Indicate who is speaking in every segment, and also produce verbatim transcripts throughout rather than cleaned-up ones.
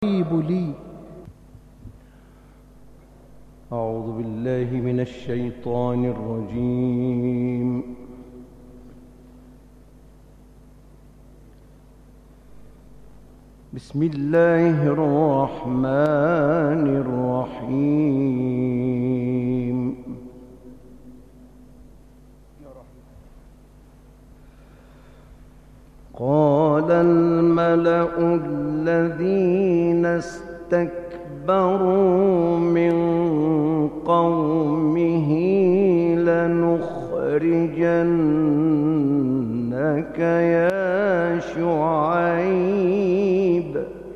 Speaker 1: لي. أعوذ بالله من الشيطان الرجيم. بسم الله الرحمن الرحيم. قال الملأ الذين استكبروا من قومه لنخرجنك يا شعيب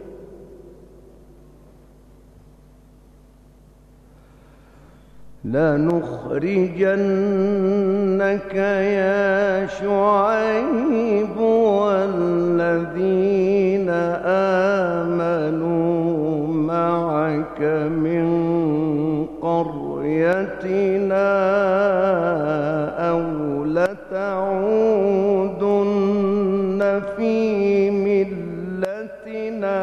Speaker 1: لنخرجنك يا شعيب والذين آمنوا معك من قريتنا أو لتعودن في ملتنا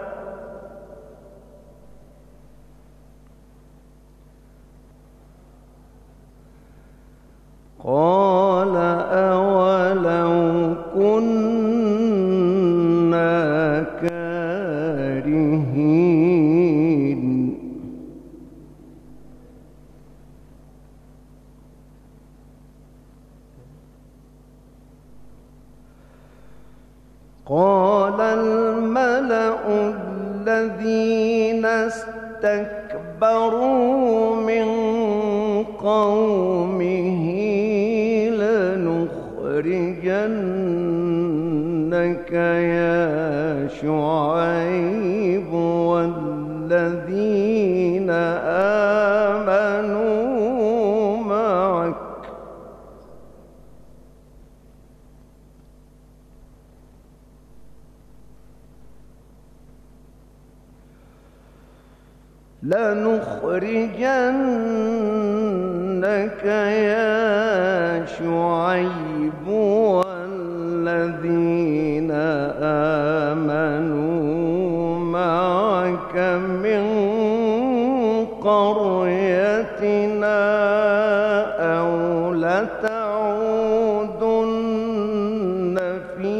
Speaker 1: قال أولو كنا كارهين قال الملأ الذين استكبروا من قومه لنخرجنك يا شعيب والذين آمنوا معك لنخرجنك يا شعيب والذين آمنوا معك من قريتنا أو لتعودن في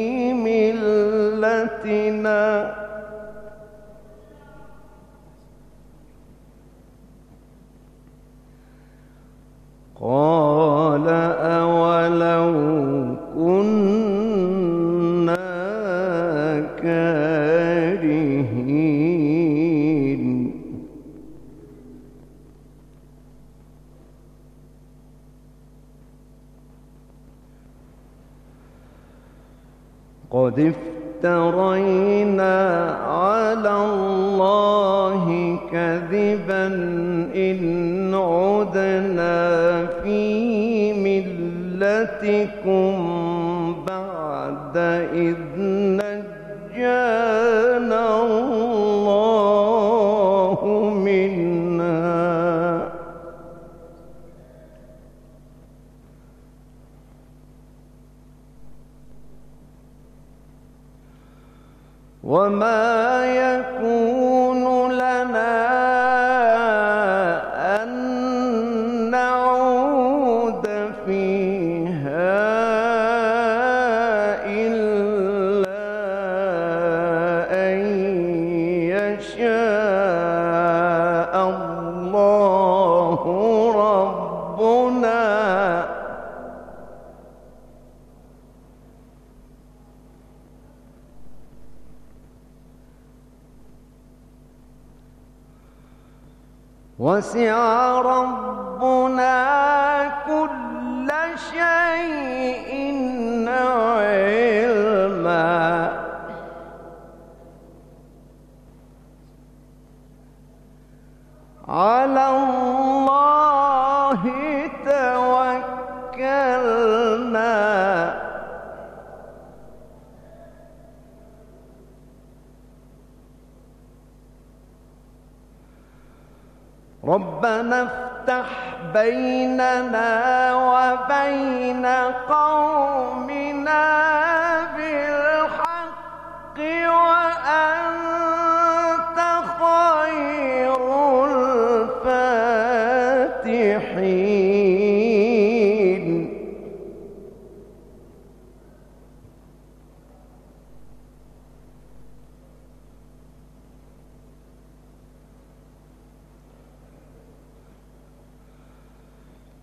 Speaker 1: ملتنا قال أولو كنا كارهين قد افترينا على الله كذبا إن عدنا في ملتكم بعد إذ نجانا الله منها وما يكون لنا أن نعود فيها إلا أن يشاء الله ربنا وسع ربنا كل شيء علما على الله توكلنا ربنا افتح بيننا وبين قومنا بالحق وأنت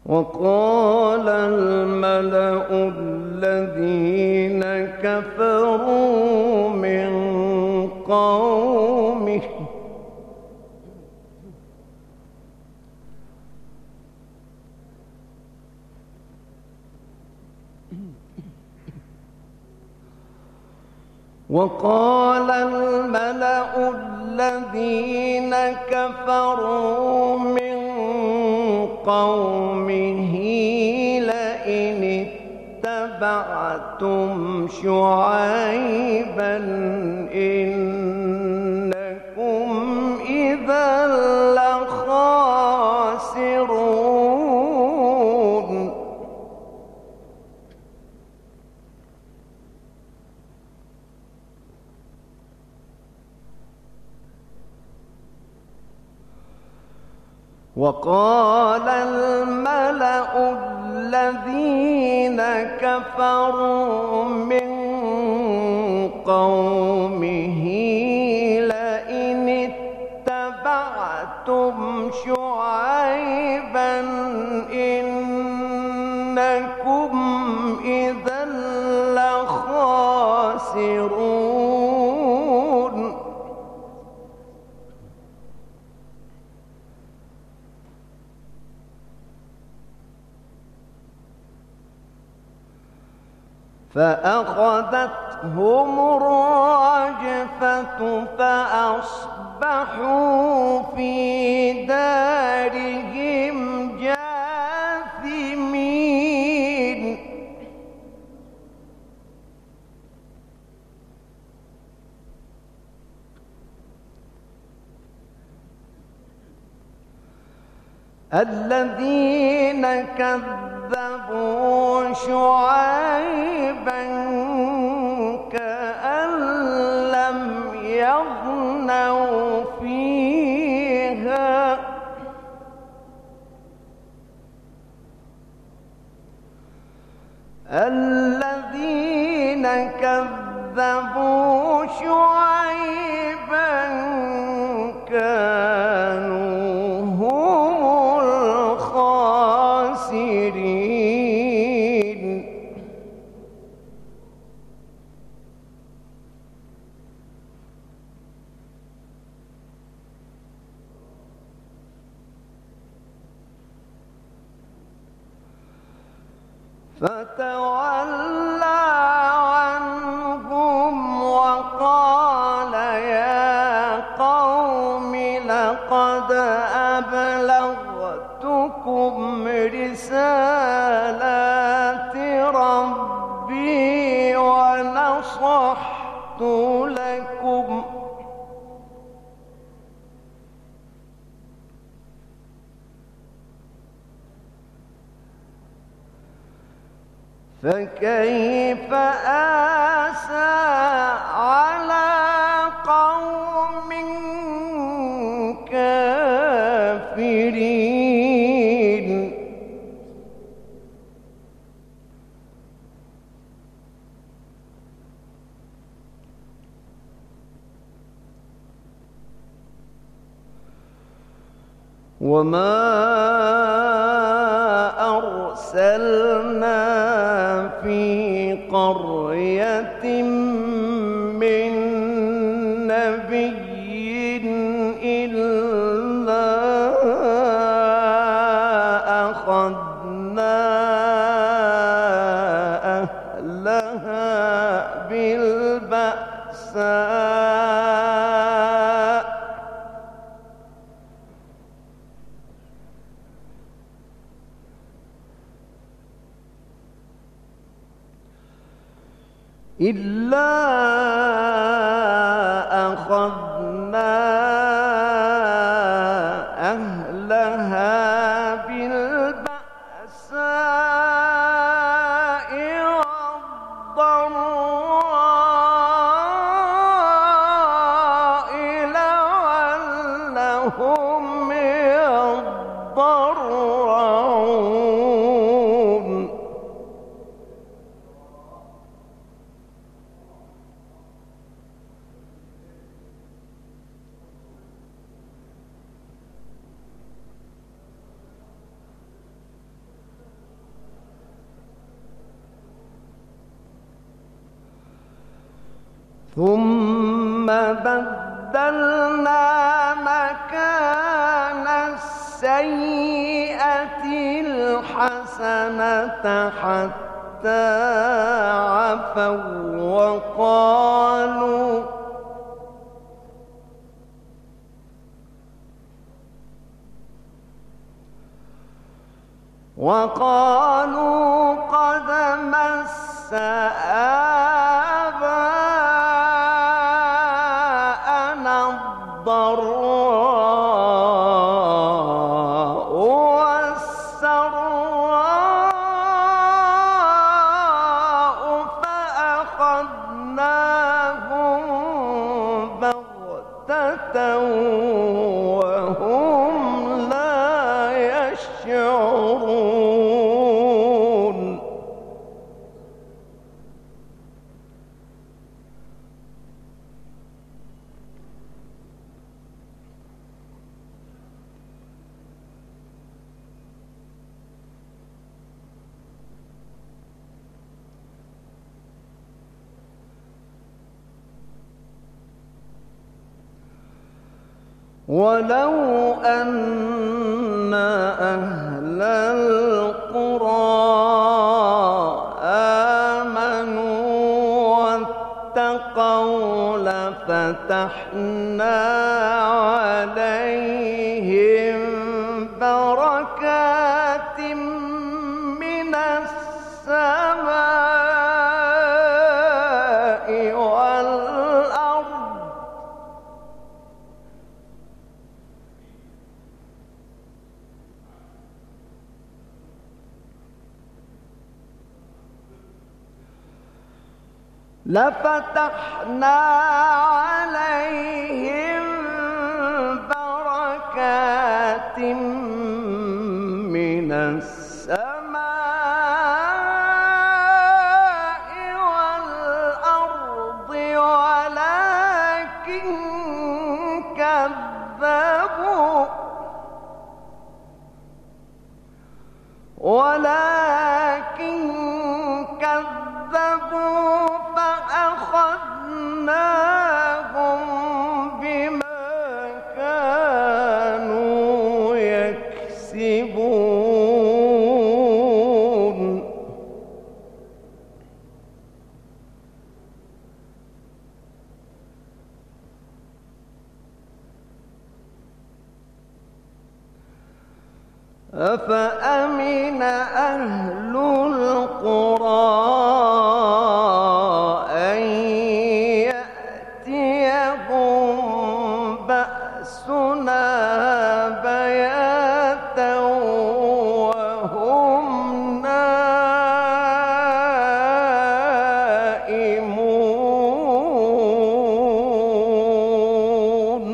Speaker 1: وقال الملأ الذين كفروا من قومه وقال الملأ الذين كفروا من قومه لئن اتبعتم شعيبا إنكم إذا لخاسرون وقال الملأ الذين كفروا من قومه لئن اتبعتم شعيبا إنكم إذا لخاسرون فأخذتهم الرجفة فأصبحوا في دارهم جاثمين الذين كذبوا شعيبا كأن لم يغنوا فيها الذين كذبوا شعيبا كانوا هم الخاسرين فتولى عنهم وقال يا قوم لقد أبلغتكم رسالات ربي ونصحت لكم فكيف آسى على قوم كافرين وما أرسلنا في قرية من نبي إلا أخذنا أهلها بالبأساء إلا أخذنا أهلها بالبأساء والضراء لعلهم يضرعون ثم بدلنا مكان السيئة الحسنة حتى عفوا وقالوا وقالوا قد مس آباءنا الضراء والسراء فأخذناهم بغتة وهم لا يشعرون. ولو أن أهل القرى آمنوا واتقوا لفتحنا عليهم بركات من السماء والأرض لفتحنا عليهم بركات من السماء والأرض ولكن كذبوا ولكن كذبوا فأخذناهم بما كانوا يكسبون. أفأمن أهل القرى أن يأتيهم بأسنا بياتا وهم نائمون.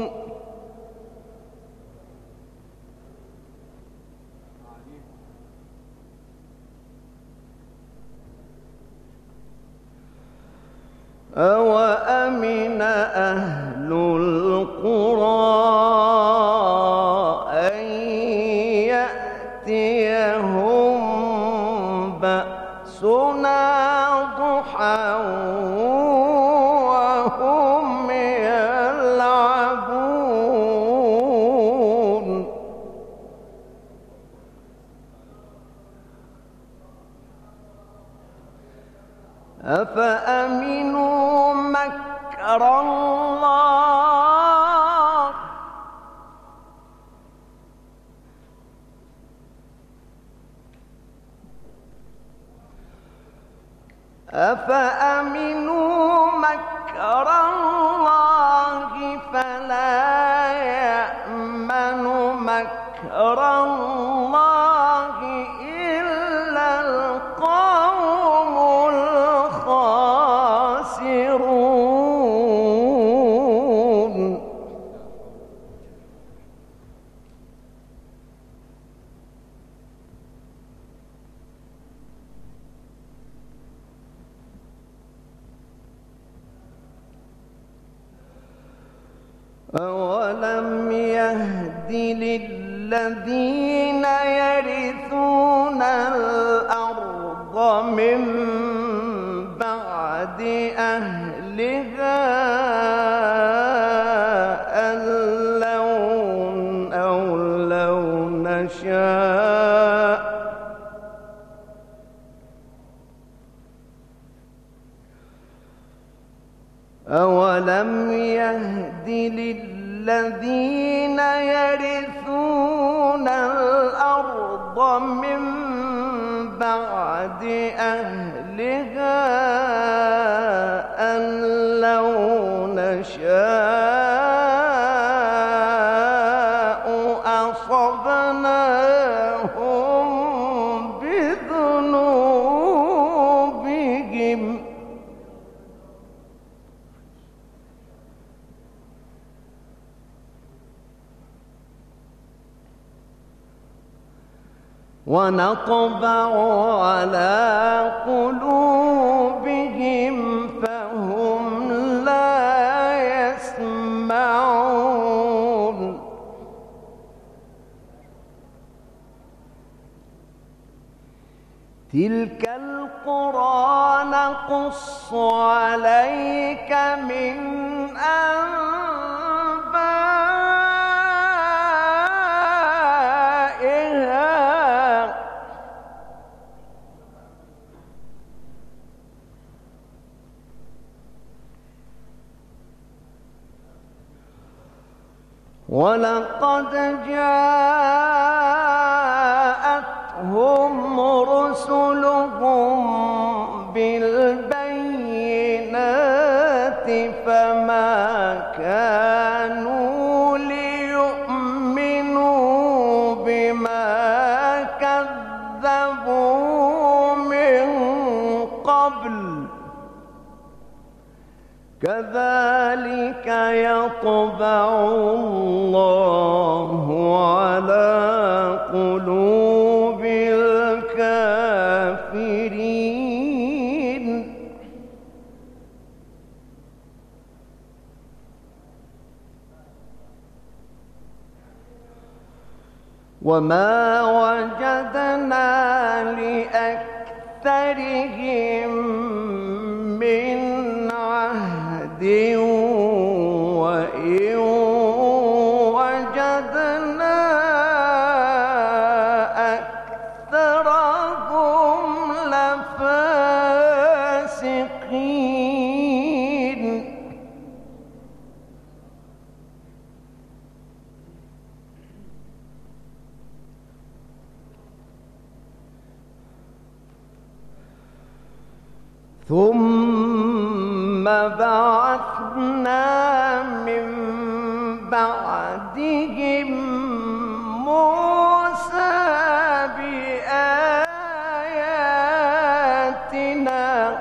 Speaker 1: أوأمن أهل القرى أن يأتيهم بأسنا ضحى وهم يلعبون. أفأمنوا مكر الله أفأمنوا مكر الله فلا يأمن مكر الله إلا القوم الخاسرون. أولم يهد للذين يرثون الأرض من بعد أهلها أولم يهد للذين يرثون الأرض من بعد أهلها أن لو نشاء أصبناهم بذنوبهم ونطبع على قلوبهم فهم لا يسمعون تلك القرى نقص عليك من أنبائها ولقد جاءتهم رسلهم بالبينات فما كانوا ليؤمنوا بما كذبوا من قبل كذلك يطبع الله على قلوب الكافرين وما وجدنا لأكثرهم من عهد وإن وجدنا أكثرهم لفاسقين ثم بعثنا من بعدهم موسى بآياتنا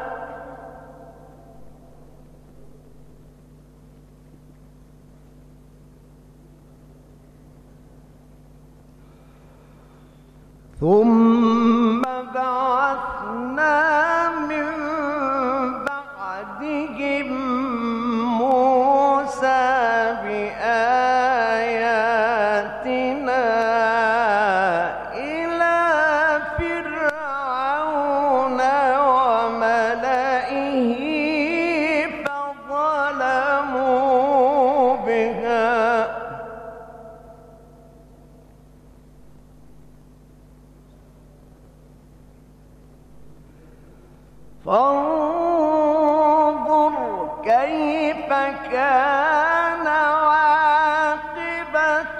Speaker 1: ثم بعثنا من بعدهم موسى بآياتنا إلى فرعون وملئه فظلموا بها فانظر كيف كان عاقبة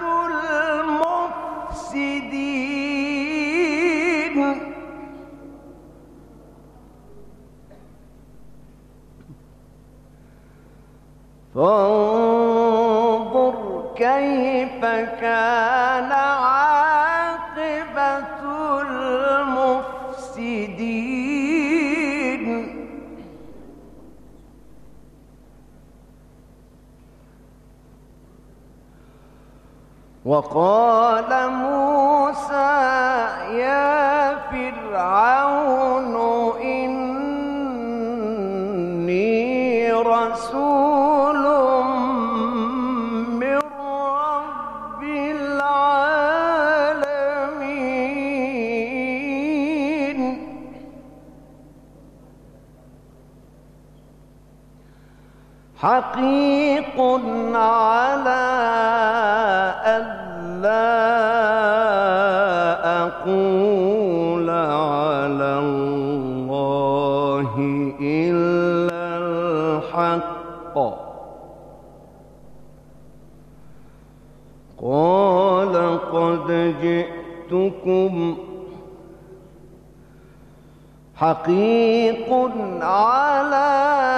Speaker 1: المفسدين فانظر كيف كان عاقبة المفسدين وقال موسى يا فرعون إني رسول من رب العالمين حقيق على ألا أقول على الله إلا الحق قال قد جئتكم حقيق على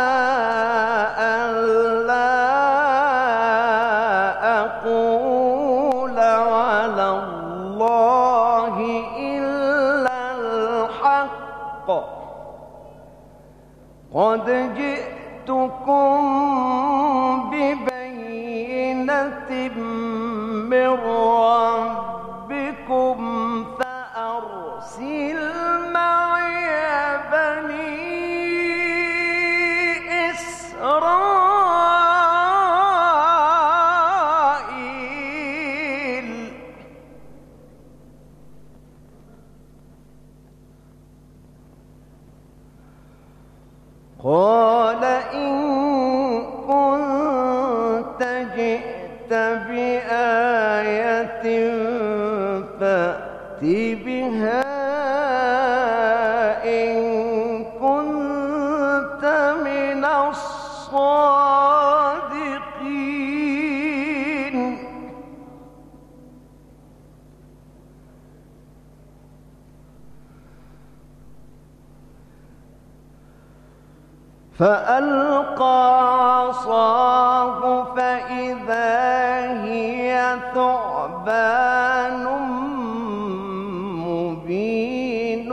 Speaker 1: ألا أقول على الله إلا الحق قد جئتكم ببينة من ربكم فأرسل معي بني إسرائيل قال إن كنت جئت بآية فأت بها إن كنت من الصادقين فألقى عصاه فإذا هي ثعبان مبين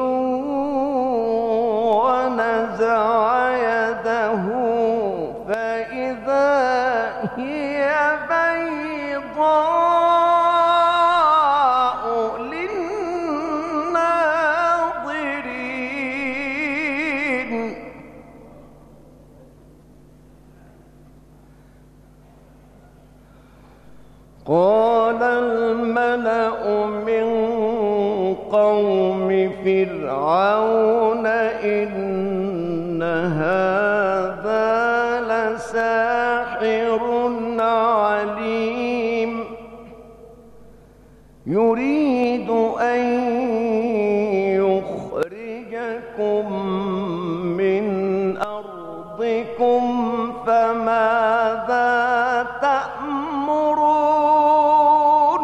Speaker 1: ونزع يده فإذا هي بيضاء للناظرين قال الملأ من قوم فرعون إن هذا لساحر عليم يريد أن يخرجكم من أرضكم فماذا تأمرون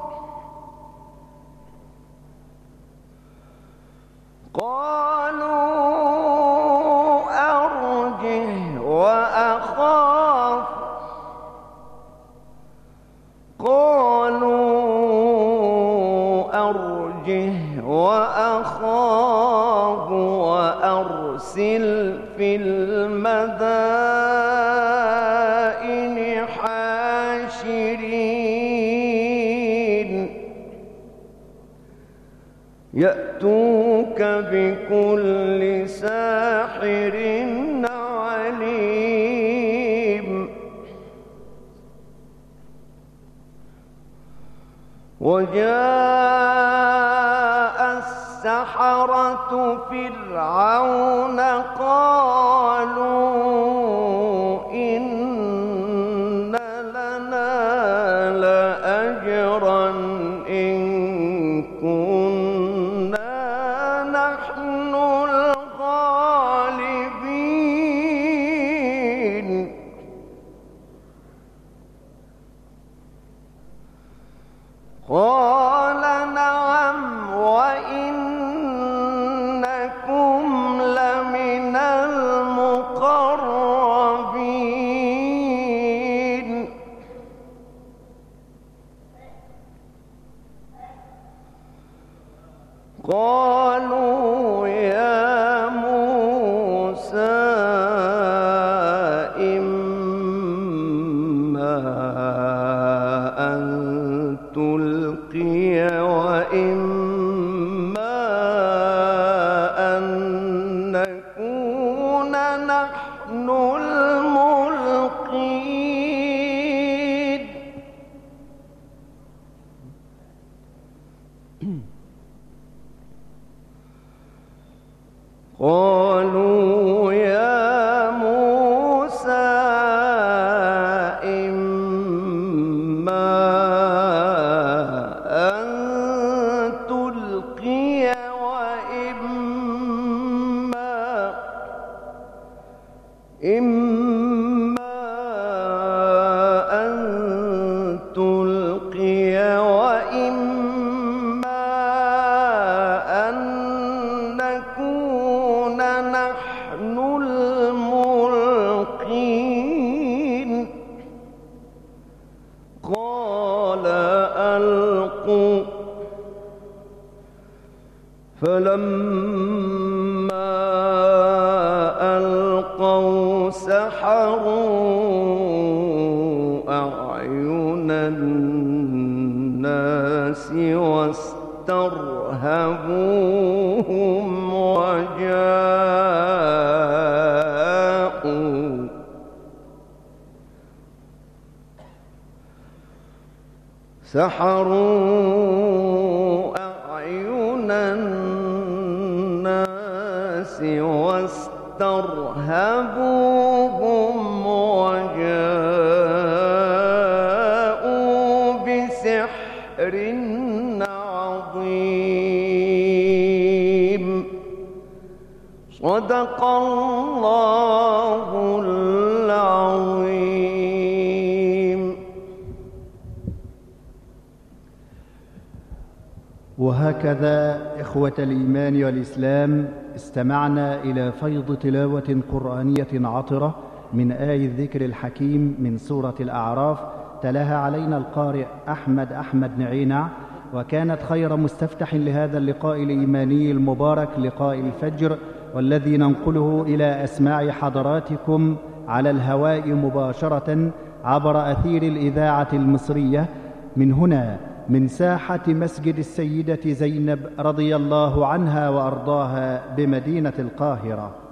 Speaker 1: قالوا أرجه وأخاف قالوا أرجه وأخاه وأرسل في المدائن حاشرين يأتوك بكل ساحر عليم وجاء السحرة فرعون قالوا إن لنا لأجرا إن كنا نحن الغالبين قال نعم وإنكم لمن المقربين قالوا يا موسى إما أن تلقي وإما أن نكون نحن الملقين قالوا يا موسى إما أن تلقي وإما إما أن تلقي قال ألقوا فلما ألقوا سحروا أعين الناس واسترهبوهم وجاءوا سحروا أعين الناس واسترهبوهم وجاءوا بسحر عظيم. صدق الله العظيم.
Speaker 2: وهكذا إخوة الإيمان والإسلام استمعنا إلى فيض تلاوة قرآنية عطرة من آي الذكر الحكيم من سورة الأعراف، تلاها علينا القارئ أحمد أحمد نعينع، وكانت خير مستفتح لهذا اللقاء الإيماني المبارك لقاء الفجر، والذي ننقله إلى أسماع حضراتكم على الهواء مباشرة عبر أثير الإذاعة المصرية من هنا من ساحة مسجد السيدة زينب رضي الله عنها وأرضاها بمدينة القاهرة.